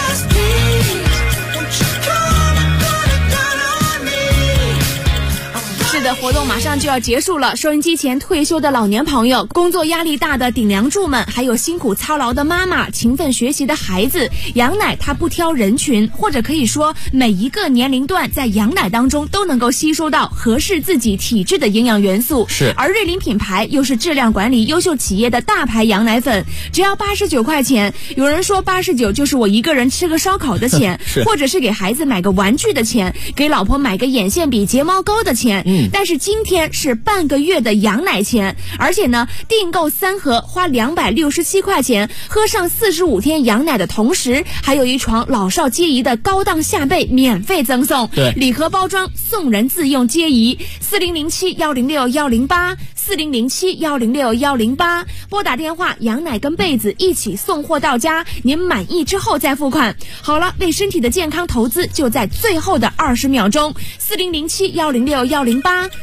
的活动马上就要结束了，收音机前退休的老年朋友，工作压力大的顶梁柱们，还有辛苦操劳的妈妈，勤奋学习的孩子，羊奶它不挑人群，或者可以说每一个年龄段在羊奶当中都能够吸收到合适自己体质的营养元素。 是， 而瑞麟品牌又是质量管理优秀企业的大牌羊奶粉，只要89块钱。有人说89就是我一个人吃个烧烤的钱或者是给孩子买个玩具的钱，给老婆买个眼线笔睫毛膏的钱。 但是今天是半个月的羊奶钱，而且呢，订购3盒花267块钱，喝上45天羊奶的同时，还有一床老少皆宜的高档夏被免费赠送。 对， 礼盒包装送人自用皆宜。4007-106-108，4007-106-108，拨打电话，羊奶跟被子一起送货到家，您满意之后再付款。好了，为身体的健康投资就在最后的20秒钟。4007-106-108，4007-106-108，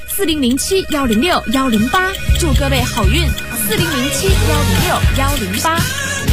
祝各位好运。4007-106-108。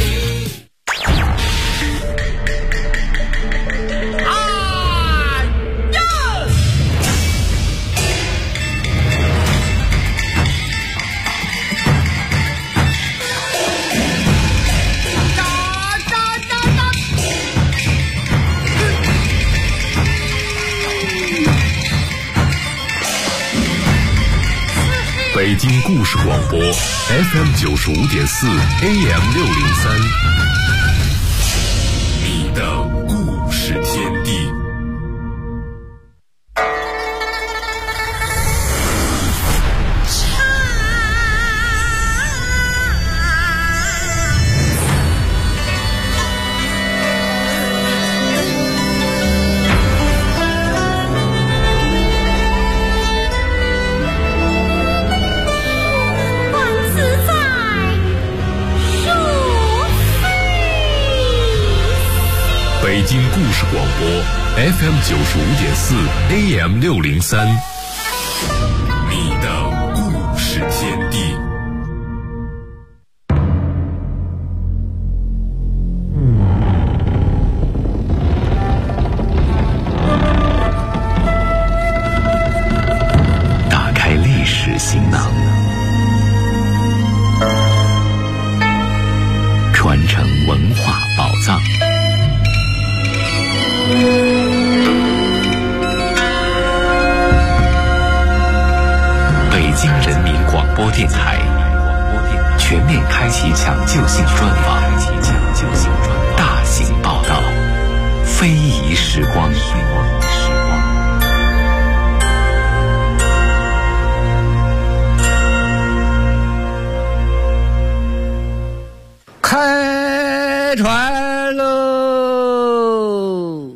北京故事广播 FM 95.4 AM 603，你的故事天地。北京故事广播 FM 95.4 AM 603，你的故事天地。打开历史行囊，传承文化宝藏。北京人民广播电台全面开启抢救性专访，大型报道，非遗时光。 开船喽！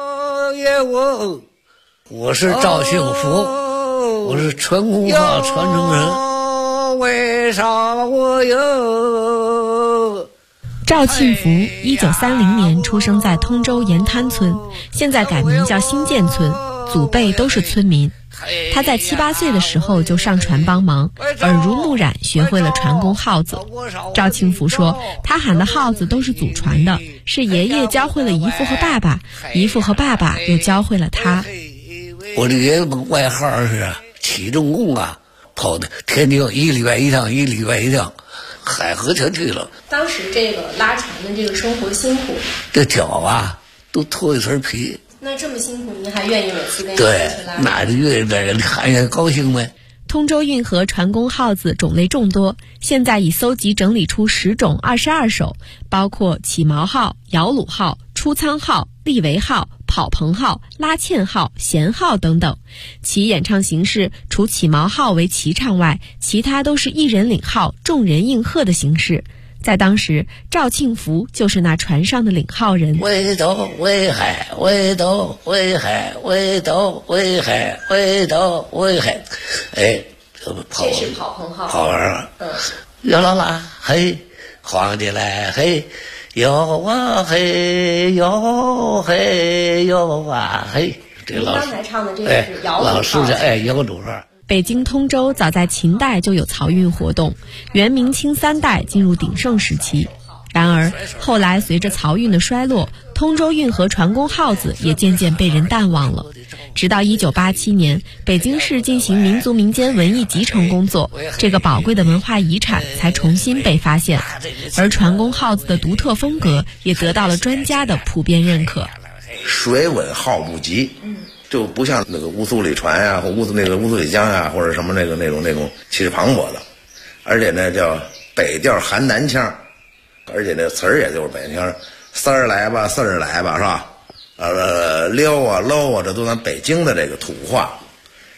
我是赵幸福，我是传功话传承人。为啥我有？ 赵庆福1930年出生在通州盐滩村，现在改名叫新建村，祖辈都是村民。他在7、8岁的时候就上船帮忙，耳濡目染学会了传功号子。赵庆福说，他喊的号子都是祖传的，是爷爷教会了姨父和爸爸，姨父和爸爸又教会了他。 我的爷爷外号是起重工啊，跑的天津1礼拜1趟，1礼拜1趟，海河全去了。 当时这个拉船的这个生活辛苦， 这脚啊都脱一层皮。 那这么辛苦，您还愿意每次跟人对去拉？ 那就愿意在人看见高兴呗。 通州运河传功号子种类众多，现在已搜集整理出10种22首，包括起锚号、摇橹号、出舱号、立桅号、跑棚号、拉纤号、弦号等等。其演唱形式除起锚号为齐唱外，其他都是一人领号，众人应和的形式。在当时，赵庆福就是那船上的领号人。 围斗围海，围斗围海，围斗围海，围斗围海。哎， 这是跑棚号。 跑完了。哟啦啦，嘿，皇帝来，嘿，哟啊嘿，哟嘿，哟啊嘿。这老师刚才唱的这个是摇橹号。 老师的摇橹号。 北京通州早在秦代就有漕运活动，元明清3代进入鼎盛时期。然而后来随着漕运的衰落，通州运河传功号子也渐渐被人淡忘了。直到1987年，北京市进行民族民间文艺集成工作，这个宝贵的文化遗产才重新被发现，而传功号子的独特风格也得到了专家的普遍认可。 水稳号不急，就不像那个乌苏里船啊，或乌苏里江啊，或者什么那种气势磅礴的，而且呢叫北调含南腔，而且那词儿也就是北腔，三儿来吧，四儿来吧，是吧？撩啊搂啊，这都咱北京的这个土话。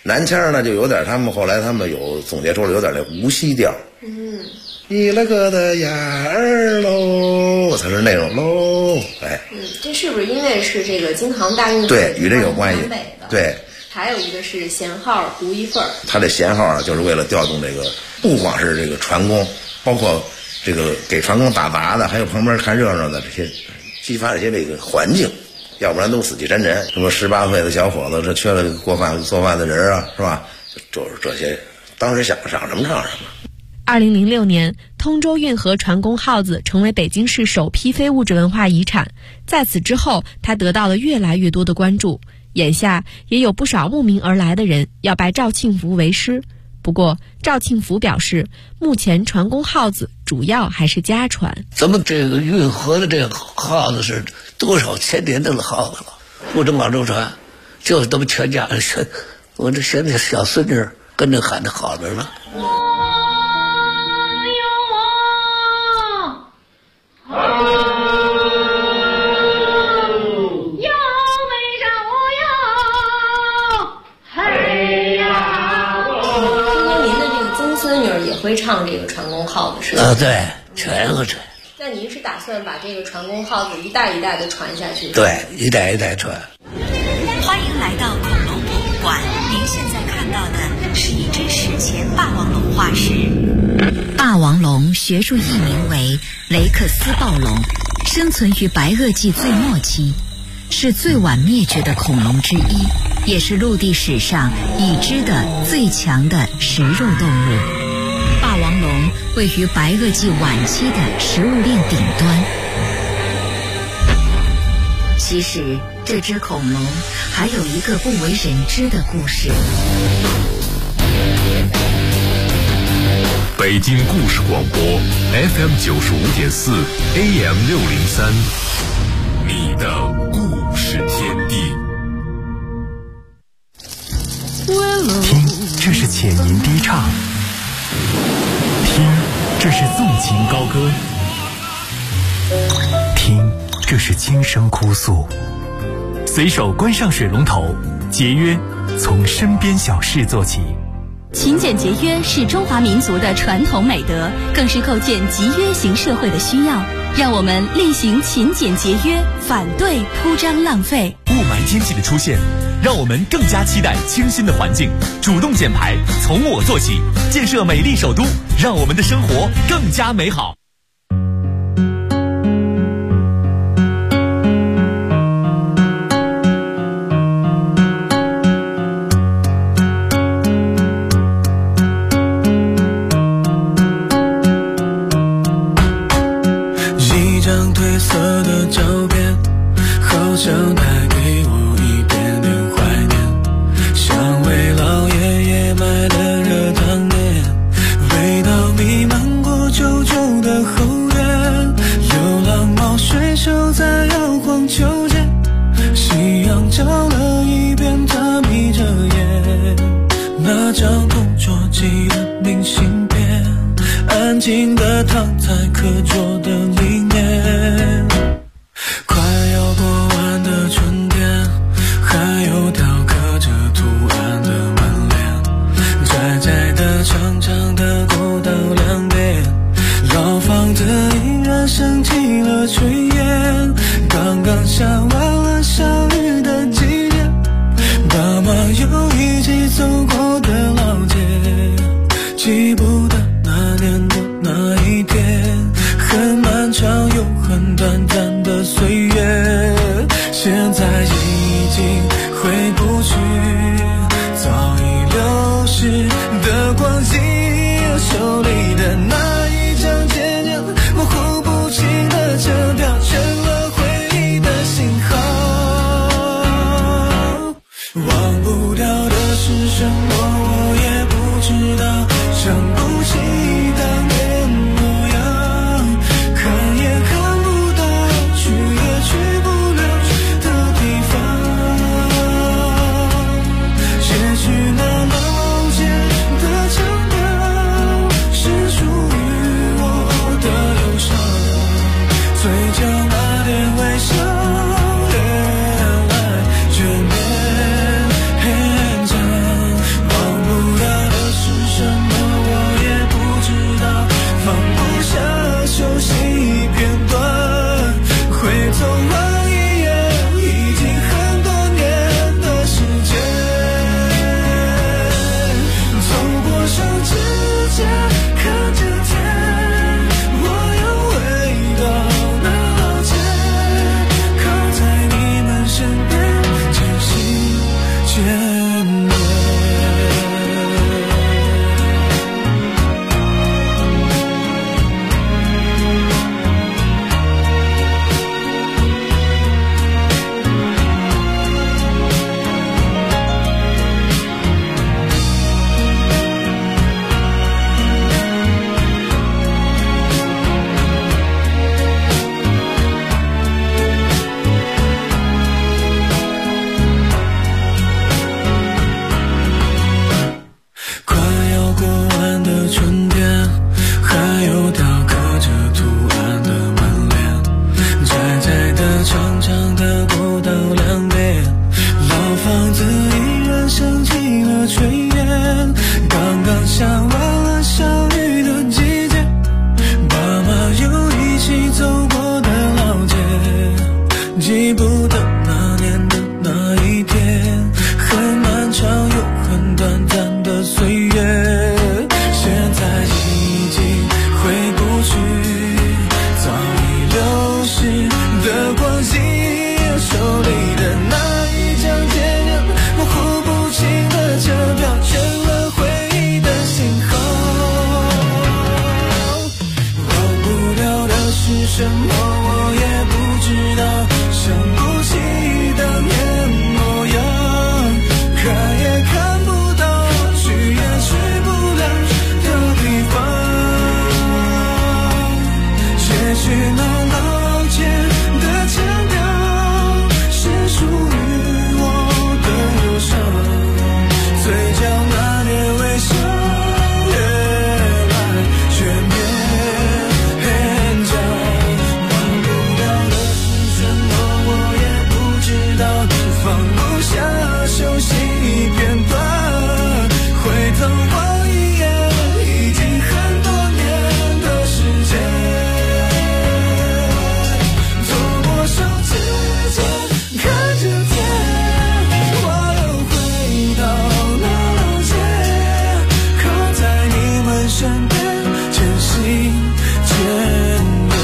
南腔呢就有点他们后来他们有总结出了有点那无锡调。一了个的眼儿喽，才是那种喽。哎， 这是不是因为是这个京杭大运河？ 对，与这有关系。对， 还有一个是衔号独一份儿。 他这衔号啊，就是为了调动这个，不光是这个船工，包括这个给船工打杂的，还有旁边看热闹的这些，激发这些这个环境，要不然都死气沉沉。什么18岁的小伙子，这缺了做饭的人啊，是吧？就是这些，当时想什么唱什么。 2006年，通州运河船工号子成为北京市首批非物质文化遗产。在此之后，它得到了越来越多的关注。眼下也有不少慕名而来的人要拜赵庆福为师。不过，赵庆福表示，目前船工号子主要还是家传。 咱们这个运河的这个号子是多少千年的号子了，不止广州船，就是咱们全家人，我这现在小孙女跟着喊的好着呢。 会唱这个船工号子是吧？ 对，全会唱。 那您是打算把这个船工号子一代一代的传下去？ 对，一代一代传。 欢迎来到恐龙博物馆，您现在看到的是一只史前霸王龙化石。霸王龙学术译名为雷克斯暴龙，生存于白垩纪最末期，是最晚灭绝的恐龙之一，也是陆地史上已知的最强的食肉动物。霸王龙位于白垩纪晚期的食物链顶端。其实，这只恐龙还有一个不为人知的故事。 北京故事广播 FM 95.4 AM 603，你的故事天地。 听，这是浅吟低唱。听，这是纵情高歌。听，这是轻声哭诉。随手关上水龙头，节约从身边小事做起。 勤俭节约是中华民族的传统美德，更是构建集约型社会的需要。让我们厉行勤俭节约，反对铺张浪费。 雾霾天气的出现，让我们更加期待清新的环境，主动减排，从我做起，建设美丽首都，让我们的生活更加美好。 一张褪色的照片，好像带给我一点点怀念，像为老爷爷买的热汤面，味道弥漫过旧旧的后院，流浪猫睡熟在摇晃秋千，夕阳照了一遍，它眯着眼，那张同桌寄的明信片，安静地躺在课桌的里面。快要过完的春天，还有条刻着图案的门帘，窄窄的长长的过道两边，老房子依然升起了炊烟，刚刚下完了小雨的季节，爸妈又一起走过的老街，记不得那年的那一天，很漫长又很短暂的岁月，现在已经回不去，早已流逝的光景，手里的那一张渐渐模糊不清的车票，成了回忆的信号。忘不掉的是什么，我也不知道，想不起当年模样，看也看不到，去也记不得那年的那一天，很漫长又很短暂的岁月，现在已经回不去，早已流逝的光阴，手里的那一张坚韧模糊不清的车票，成了回忆的信号。忘不了的是什么，我也不知道，想不起当年模样，看也看不到，去也去不了的地方，却去那老街的腔调，是属于我的忧伤，嘴角那点微笑越来越勉强，忘不了的是什么，我也不知道，放不下熟悉片段，回头望一眼，已经很多年的时间，走过手指间，看着天，我又回到那老街，靠在你们身边，渐行渐远。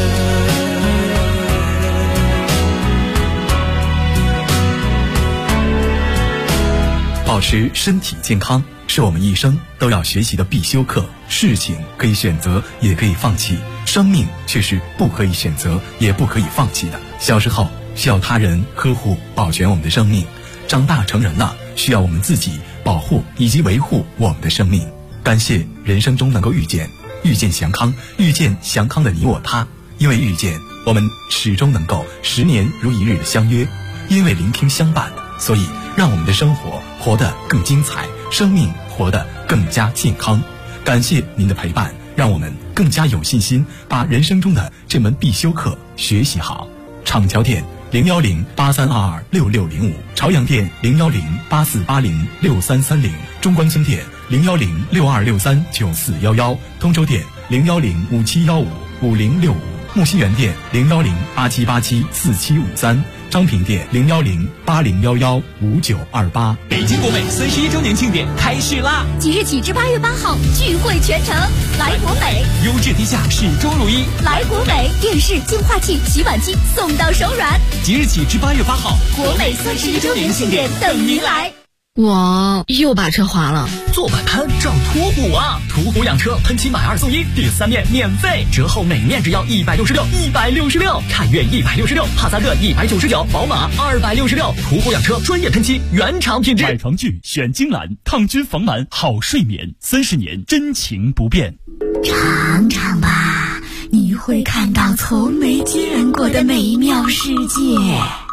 保持身体健康是我们一生都要学习的必修课。事情可以选择，也可以放弃，生命却是不可以选择，也不可以放弃的。小时候需要他人呵护保全我们的生命，长大成人了，需要我们自己保护以及维护我们的生命。感谢人生中能够遇见祥康，遇见祥康的你我他。因为遇见，我们始终能够10年如一日的相约；因为聆听相伴，所以让我们的生活活得更精彩，生命活得更加健康。感谢您的陪伴，让我们更加有信心把人生中的这门必修课学习好。厂桥店01083226605，朝阳店01084806330，中关村店01062639411，通州店01057155065，木樨园店01087874753，张平店01080115928。 北京国美31周年庆典开始啦！ 即日起至8月8号，聚会全程来国美， 优质低价，始终如一。 来国美，电视、净化器、洗碗机送到手软。 即日起至8月8号， 国美31周年庆典等您来。 我又把车划了， 做摆摊找途虎啊！途虎养车喷漆买2送1，第3面免费，折后每面只要166，凯越166，帕萨特199，宝马266。途虎养车专业喷漆，原厂品质。买床具选金兰，抗菌防螨好睡眠，30年真情不变。 尝尝吧，你会看到从没见过的美妙世界。